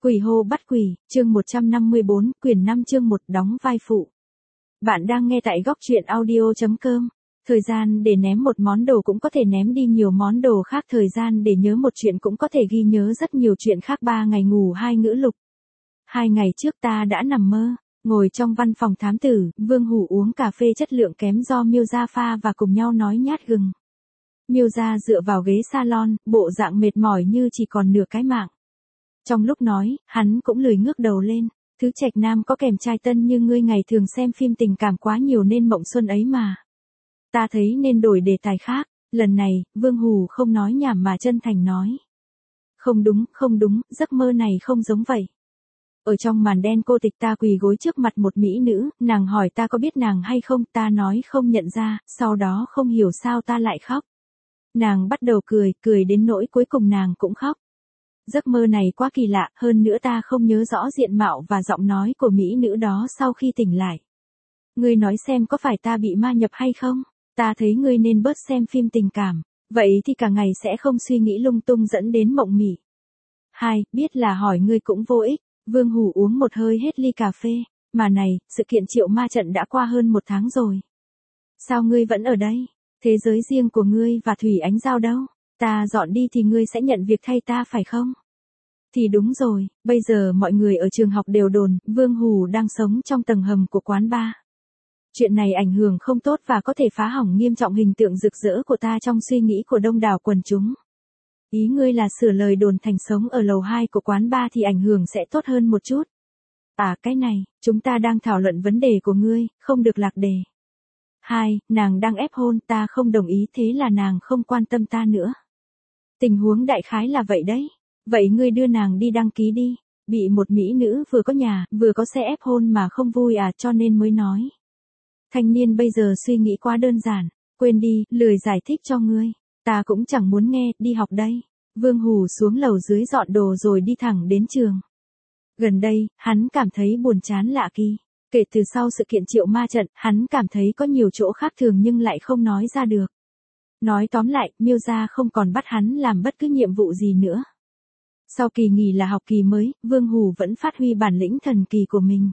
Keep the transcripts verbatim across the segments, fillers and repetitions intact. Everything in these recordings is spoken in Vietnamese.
Quỷ hô bắt quỷ, chương một trăm năm mươi bốn, quyển năm chương một, đóng vai phụ. Bạn đang nghe tại góc truyện audio chấm com. Thời gian để ném một món đồ cũng có thể ném đi nhiều món đồ khác. Thời gian để nhớ một chuyện cũng có thể ghi nhớ rất nhiều chuyện khác. Ba ngày ngủ hai ngữ lục. Hai ngày trước ta đã nằm mơ, ngồi trong văn phòng thám tử, Vương Hủ uống cà phê chất lượng kém do Miêu Gia pha và cùng nhau nói nhát gừng. Miêu Gia dựa vào ghế salon, bộ dạng mệt mỏi như chỉ còn nửa cái mạng. Trong lúc nói, hắn cũng lười ngước đầu lên. Thứ trạch nam có kèm trai tân như ngươi ngày thường xem phim tình cảm quá nhiều nên mộng xuân ấy mà. Ta thấy nên đổi đề tài khác. Lần này, Vương Hủ không nói nhảm mà chân thành nói. Không đúng, không đúng, giấc mơ này không giống vậy. Ở trong màn đen cô tịch ta quỳ gối trước mặt một mỹ nữ, nàng hỏi ta có biết nàng hay không, ta nói không nhận ra, sau đó không hiểu sao ta lại khóc. Nàng bắt đầu cười, cười đến nỗi cuối cùng nàng cũng khóc. Giấc mơ này quá kỳ lạ, hơn nữa ta không nhớ rõ diện mạo và giọng nói của mỹ nữ đó sau khi tỉnh lại. Ngươi nói xem có phải ta bị ma nhập hay không? Ta thấy ngươi nên bớt xem phim tình cảm, vậy thì cả ngày sẽ không suy nghĩ lung tung dẫn đến mộng mị. Hai, biết là hỏi ngươi cũng vô ích. Vương Hủ uống một hơi hết ly cà phê. Mà này, sự kiện triệu ma trận đã qua hơn một tháng rồi. Sao ngươi vẫn ở đây? Thế giới riêng của ngươi và Thủy Ánh Giao đâu? Ta dọn đi thì ngươi sẽ nhận việc thay ta phải không? Thì đúng rồi, bây giờ mọi người ở trường học đều đồn, Vương Hủ đang sống trong tầng hầm của quán bar. Chuyện này ảnh hưởng không tốt và có thể phá hỏng nghiêm trọng hình tượng rực rỡ của ta trong suy nghĩ của đông đảo quần chúng. Ý ngươi là sửa lời đồn thành sống ở lầu hai của quán bar thì ảnh hưởng sẽ tốt hơn một chút. À cái này, chúng ta đang thảo luận vấn đề của ngươi, không được lạc đề. Hai, nàng đang ép hôn, ta không đồng ý, thế là nàng không quan tâm ta nữa. Tình huống đại khái là vậy đấy. Vậy ngươi đưa nàng đi đăng ký đi. Bị một mỹ nữ vừa có nhà, vừa có xe ép hôn mà không vui à, cho nên mới nói. Thanh niên bây giờ suy nghĩ quá đơn giản. Quên đi, lười giải thích cho ngươi. Ta cũng chẳng muốn nghe, đi học đây. Vương Hủ xuống lầu dưới dọn đồ rồi đi thẳng đến trường. Gần đây, hắn cảm thấy buồn chán lạ kỳ. Kể từ sau sự kiện triệu ma trận, hắn cảm thấy có nhiều chỗ khác thường nhưng lại không nói ra được. Nói tóm lại, Miêu Gia không còn bắt hắn làm bất cứ nhiệm vụ gì nữa. Sau kỳ nghỉ là học kỳ mới, Vương Hủ vẫn phát huy bản lĩnh thần kỳ của mình.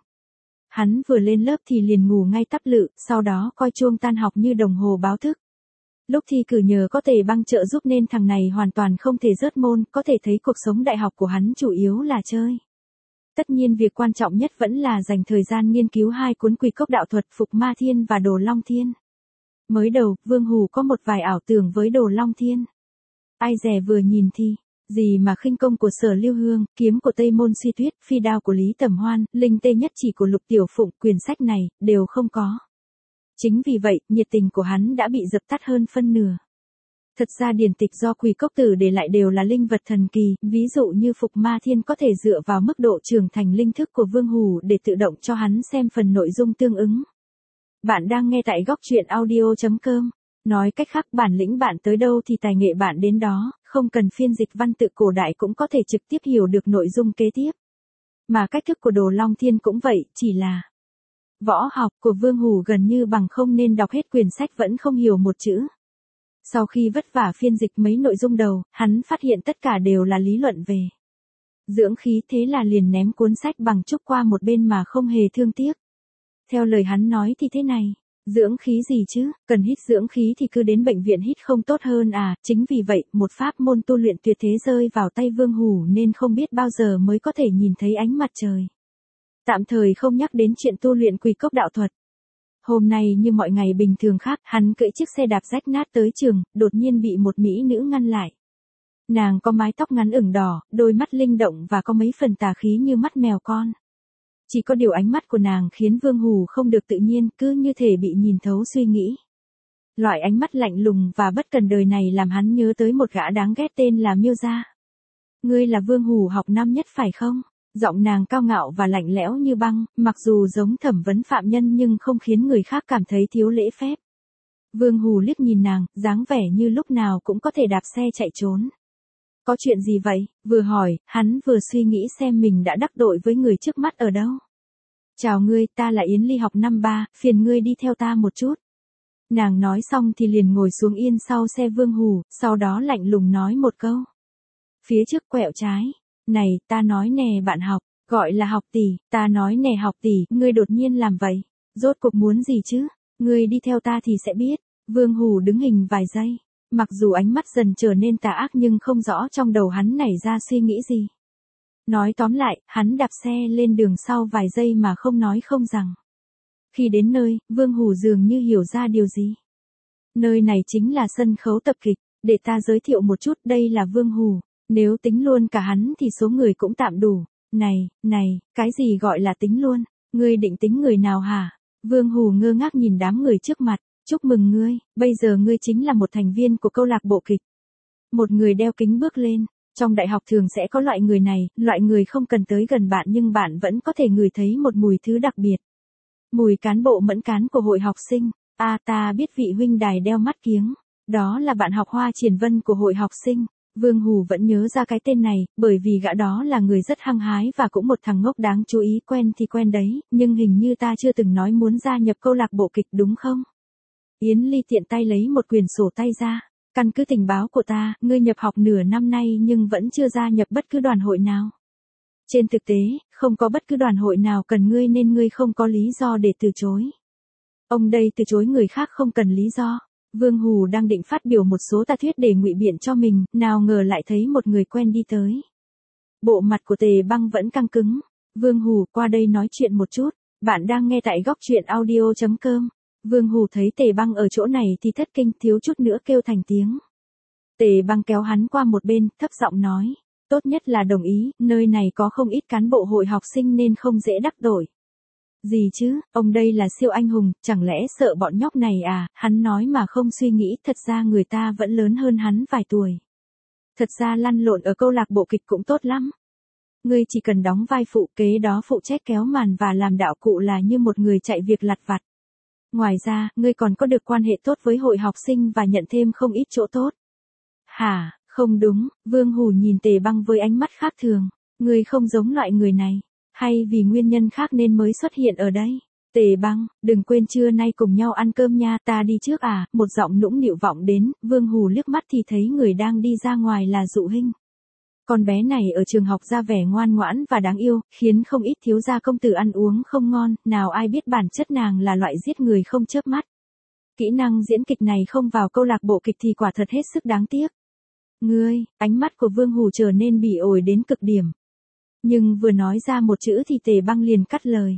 Hắn vừa lên lớp thì liền ngủ ngay tắp lự, sau đó coi chuông tan học như đồng hồ báo thức. Lúc thi cử nhờ có Tề Băng trợ giúp nên thằng này hoàn toàn không thể rớt môn, có thể thấy cuộc sống đại học của hắn chủ yếu là chơi. Tất nhiên việc quan trọng nhất vẫn là dành thời gian nghiên cứu hai cuốn Quỷ Cốc Đạo Thuật Phục Ma Thiên và Đồ Long Thiên. Mới đầu, Vương Hủ có một vài ảo tưởng với Đồ Long Thiên. Ai dè vừa nhìn thì, gì mà khinh công của Sở Lưu Hương, kiếm của Tây Môn Suy Tuyết, phi đao của Lý Tầm Hoan, linh tê nhất chỉ của Lục Tiểu Phụng, quyển sách này, đều không có. Chính vì vậy, nhiệt tình của hắn đã bị dập tắt hơn phân nửa. Thật ra điển tịch do Quỷ Cốc Tử để lại đều là linh vật thần kỳ, ví dụ như Phục Ma Thiên có thể dựa vào mức độ trưởng thành linh thức của Vương Hủ để tự động cho hắn xem phần nội dung tương ứng. Bạn đang nghe tại góc truyện audio chấm com. Nói cách khác, bản lĩnh bạn tới đâu thì tài nghệ bạn đến đó, không cần phiên dịch văn tự cổ đại cũng có thể trực tiếp hiểu được nội dung kế tiếp. Mà cách thức của Đồ Long Thiên cũng vậy, chỉ là võ học của Vương Hủ gần như bằng không nên đọc hết quyển sách vẫn không hiểu một chữ. Sau khi vất vả phiên dịch mấy nội dung đầu, hắn phát hiện tất cả đều là lý luận về dưỡng khí, thế là liền ném cuốn sách bằng trúc qua một bên mà không hề thương tiếc. Theo lời hắn nói thì thế này, dưỡng khí gì chứ, cần hít dưỡng khí thì cứ đến bệnh viện hít không tốt hơn à, chính vì vậy, một pháp môn tu luyện tuyệt thế rơi vào tay Vương Hủ nên không biết bao giờ mới có thể nhìn thấy ánh mặt trời. Tạm thời không nhắc đến chuyện tu luyện Quỷ Cốc Đạo Thuật. Hôm nay như mọi ngày bình thường khác, hắn cưỡi chiếc xe đạp rách nát tới trường, đột nhiên bị một mỹ nữ ngăn lại. Nàng có mái tóc ngắn ửng đỏ, đôi mắt linh động và có mấy phần tà khí như mắt mèo con. Chỉ có điều ánh mắt của nàng khiến Vương Hủ không được tự nhiên, cứ như thể bị nhìn thấu suy nghĩ. Loại ánh mắt lạnh lùng và bất cần đời này làm hắn nhớ tới một gã đáng ghét tên là Miêu Gia. Ngươi là Vương Hủ học năm nhất phải không? Giọng nàng cao ngạo và lạnh lẽo như băng, mặc dù giống thẩm vấn phạm nhân nhưng không khiến người khác cảm thấy thiếu lễ phép. Vương Hủ liếc nhìn nàng, dáng vẻ như lúc nào cũng có thể đạp xe chạy trốn. Có chuyện gì vậy? Vừa hỏi, hắn vừa suy nghĩ xem mình đã đắc tội với người trước mắt ở đâu. Chào ngươi, ta là Yến Ly học năm ba, phiền ngươi đi theo ta một chút. Nàng nói xong thì liền ngồi xuống yên sau xe Vương Hủ, sau đó lạnh lùng nói một câu. Phía trước quẹo trái. Này, ta nói nè bạn học, gọi là học tỷ, ta nói nè học tỷ, ngươi đột nhiên làm vậy. Rốt cuộc muốn gì chứ? Ngươi đi theo ta thì sẽ biết. Vương Hủ đứng hình vài giây. Mặc dù ánh mắt dần trở nên tà ác nhưng không rõ trong đầu hắn nảy ra suy nghĩ gì. Nói tóm lại, hắn đạp xe lên đường sau vài giây mà không nói không rằng. Khi đến nơi, Vương Hủ dường như hiểu ra điều gì. Nơi này chính là sân khấu tập kịch, để ta giới thiệu một chút, đây là Vương Hủ. Nếu tính luôn cả hắn thì số người cũng tạm đủ. Này, này, cái gì gọi là tính luôn? Ngươi định tính người nào hả? Vương Hủ ngơ ngác nhìn đám người trước mặt. Chúc mừng ngươi, bây giờ ngươi chính là một thành viên của câu lạc bộ kịch. Một người đeo kính bước lên. Trong đại học thường sẽ có loại người này, loại người không cần tới gần bạn nhưng bạn vẫn có thể ngửi thấy một mùi thứ đặc biệt. Mùi cán bộ mẫn cán của hội học sinh. À, ta biết vị huynh đài đeo mắt kiếng. Đó là bạn học Hoa Triển Vân của hội học sinh. Vương Hủ vẫn nhớ ra cái tên này, bởi vì gã đó là người rất hăng hái và cũng một thằng ngốc đáng chú ý, quen thì quen đấy, nhưng hình như ta chưa từng nói muốn gia nhập câu lạc bộ kịch đúng không? Yến Ly tiện tay lấy một quyển sổ tay ra. Căn cứ tình báo của ta, ngươi nhập học nửa năm nay nhưng vẫn chưa gia nhập bất cứ đoàn hội nào. Trên thực tế, không có bất cứ đoàn hội nào cần ngươi nên ngươi không có lý do để từ chối. Ông đây từ chối người khác không cần lý do. Vương Hủ đang định phát biểu một số tà thuyết để ngụy biện cho mình, nào ngờ lại thấy một người quen đi tới. Bộ mặt của Tề Băng vẫn căng cứng. Vương Hủ, qua đây nói chuyện một chút. Bạn đang nghe tại góc truyện audio chấm com. Vương Hủ thấy Tề Băng ở chỗ này thì thất kinh, thiếu chút nữa kêu thành tiếng. Tề Băng kéo hắn qua một bên, thấp giọng nói. Tốt nhất là đồng ý, nơi này có không ít cán bộ hội học sinh nên không dễ đắc tội. Gì chứ, ông đây là siêu anh hùng, chẳng lẽ sợ bọn nhóc này à? Hắn nói mà không suy nghĩ, thật ra người ta vẫn lớn hơn hắn vài tuổi. Thật ra lăn lộn ở câu lạc bộ kịch cũng tốt lắm. Ngươi chỉ cần đóng vai phụ, kế đó phụ trách kéo màn và làm đạo cụ là như một người chạy việc lặt vặt. Ngoài ra, ngươi còn có được quan hệ tốt với hội học sinh và nhận thêm không ít chỗ tốt. Hả, không đúng, Vương Hủ nhìn Tề Băng với ánh mắt khác thường. Ngươi không giống loại người này. Hay vì nguyên nhân khác nên mới xuất hiện ở đây? Tề Băng, đừng quên trưa nay cùng nhau ăn cơm nha, ta đi trước à? Một giọng nũng nịu vọng đến, Vương Hủ liếc mắt thì thấy người đang đi ra ngoài là Dụ Hinh. Con bé này ở trường học ra vẻ ngoan ngoãn và đáng yêu, khiến không ít thiếu gia công tử ăn uống không ngon, nào ai biết bản chất nàng là loại giết người không chớp mắt. Kỹ năng diễn kịch này không vào câu lạc bộ kịch thì quả thật hết sức đáng tiếc. Ngươi, ánh mắt của Vương Hủ trở nên bỉ ổi đến cực điểm. Nhưng vừa nói ra một chữ thì Tề Băng liền cắt lời.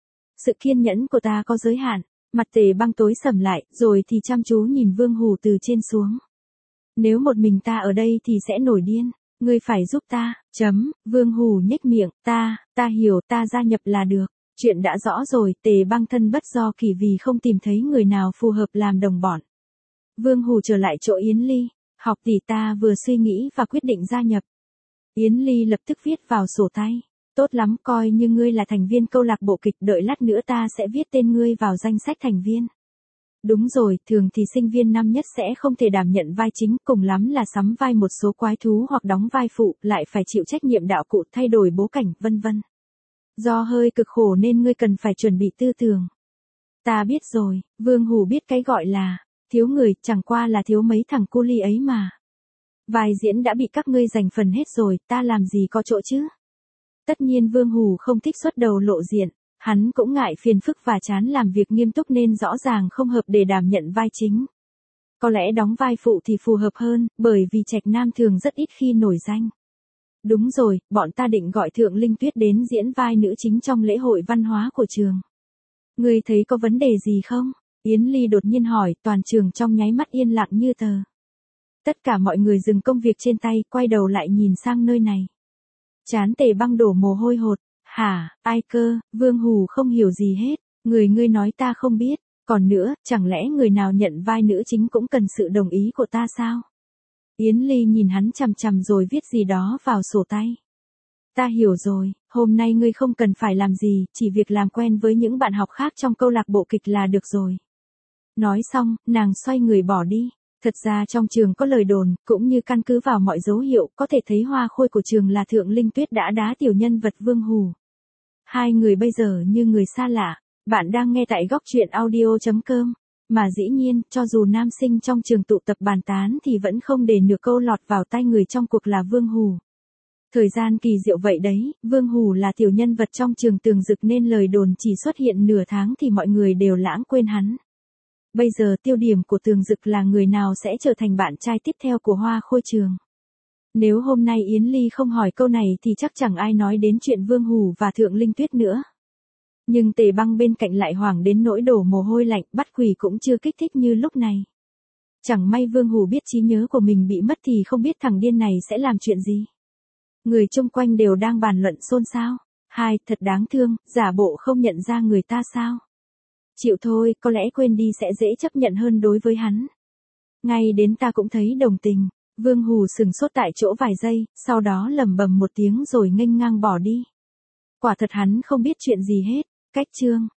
Sự kiên nhẫn của ta có giới hạn. Mặt Tề Băng tối sầm lại, rồi thì chăm chú nhìn Vương Hủ từ trên xuống. Nếu một mình ta ở đây thì sẽ nổi điên. Ngươi phải giúp ta, chấm, Vương Hủ nhếch miệng, ta, ta hiểu, ta gia nhập là được. Chuyện đã rõ rồi, Tề Băng thân bất do kỳ vì không tìm thấy người nào phù hợp làm đồng bọn. Vương Hủ trở lại chỗ Yến Ly, học tỷ ta vừa suy nghĩ và quyết định gia nhập. Yến Ly lập tức viết vào sổ tay. Tốt lắm, coi như ngươi là thành viên câu lạc bộ kịch, đợi lát nữa ta sẽ viết tên ngươi vào danh sách thành viên. Đúng rồi, thường thì sinh viên năm nhất sẽ không thể đảm nhận vai chính, cùng lắm là sắm vai một số quái thú hoặc đóng vai phụ, lại phải chịu trách nhiệm đạo cụ, thay đổi bố cảnh, vân vân. Do hơi cực khổ nên ngươi cần phải chuẩn bị tư tưởng. Ta biết rồi, Vương Hủ biết cái gọi là thiếu người, chẳng qua là thiếu mấy thằng cu li ấy mà. Vai diễn đã bị các ngươi giành phần hết rồi, ta làm gì có chỗ chứ? Tất nhiên Vương Hủ không thích xuất đầu lộ diện, hắn cũng ngại phiền phức và chán làm việc nghiêm túc nên rõ ràng không hợp để đảm nhận vai chính. Có lẽ đóng vai phụ thì phù hợp hơn, bởi vì trạch nam thường rất ít khi nổi danh. Đúng rồi, bọn ta định gọi Thượng Linh Tuyết đến diễn vai nữ chính trong lễ hội văn hóa của trường. Ngươi thấy có vấn đề gì không? Yến Ly đột nhiên hỏi, toàn trường trong nháy mắt yên lặng như tờ. Tất cả mọi người dừng công việc trên tay, quay đầu lại nhìn sang nơi này. Trán Tề Băng đổ mồ hôi hột. Hả, ai cơ? Vương Hủ không hiểu gì hết. Người ngươi nói ta không biết. Còn nữa, chẳng lẽ người nào nhận vai nữ chính cũng cần sự đồng ý của ta sao? Yến Ly nhìn hắn chằm chằm rồi viết gì đó vào sổ tay. Ta hiểu rồi, hôm nay ngươi không cần phải làm gì, chỉ việc làm quen với những bạn học khác trong câu lạc bộ kịch là được rồi. Nói xong, nàng xoay người bỏ đi. Thật ra trong trường có lời đồn, cũng như căn cứ vào mọi dấu hiệu, có thể thấy hoa khôi của trường là Thượng Linh Tuyết đã đá tiểu nhân vật Vương Hủ. Hai người bây giờ như người xa lạ. Bạn đang nghe tại góc truyện audio chấm com. Mà dĩ nhiên, cho dù nam sinh trong trường tụ tập bàn tán thì vẫn không để nửa câu lọt vào tai người trong cuộc là Vương Hủ. Thời gian kỳ diệu vậy đấy, Vương Hủ là tiểu nhân vật trong trường Tường Dực nên lời đồn chỉ xuất hiện nửa tháng thì mọi người đều lãng quên hắn. Bây giờ tiêu điểm của Tường Dực là người nào sẽ trở thành bạn trai tiếp theo của Hoa Khôi Trường. Nếu hôm nay Yến Ly không hỏi câu này thì chắc chẳng ai nói đến chuyện Vương Hủ và Thượng Linh Tuyết nữa. Nhưng Tề Băng bên cạnh lại hoảng đến nỗi đổ mồ hôi lạnh, bắt quỷ cũng chưa kích thích như lúc này. Chẳng may Vương Hủ biết trí nhớ của mình bị mất thì không biết thằng điên này sẽ làm chuyện gì. Người chung quanh đều đang bàn luận xôn xao. Hai, thật đáng thương, giả bộ không nhận ra người ta sao. Chịu thôi, có lẽ quên đi sẽ dễ chấp nhận hơn đối với hắn. Ngay đến ta cũng thấy đồng tình. Vương Hủ sừng sốt tại chỗ vài giây, sau đó lẩm bẩm một tiếng rồi nghênh ngang bỏ đi. Quả thật hắn không biết chuyện gì hết. Cách chương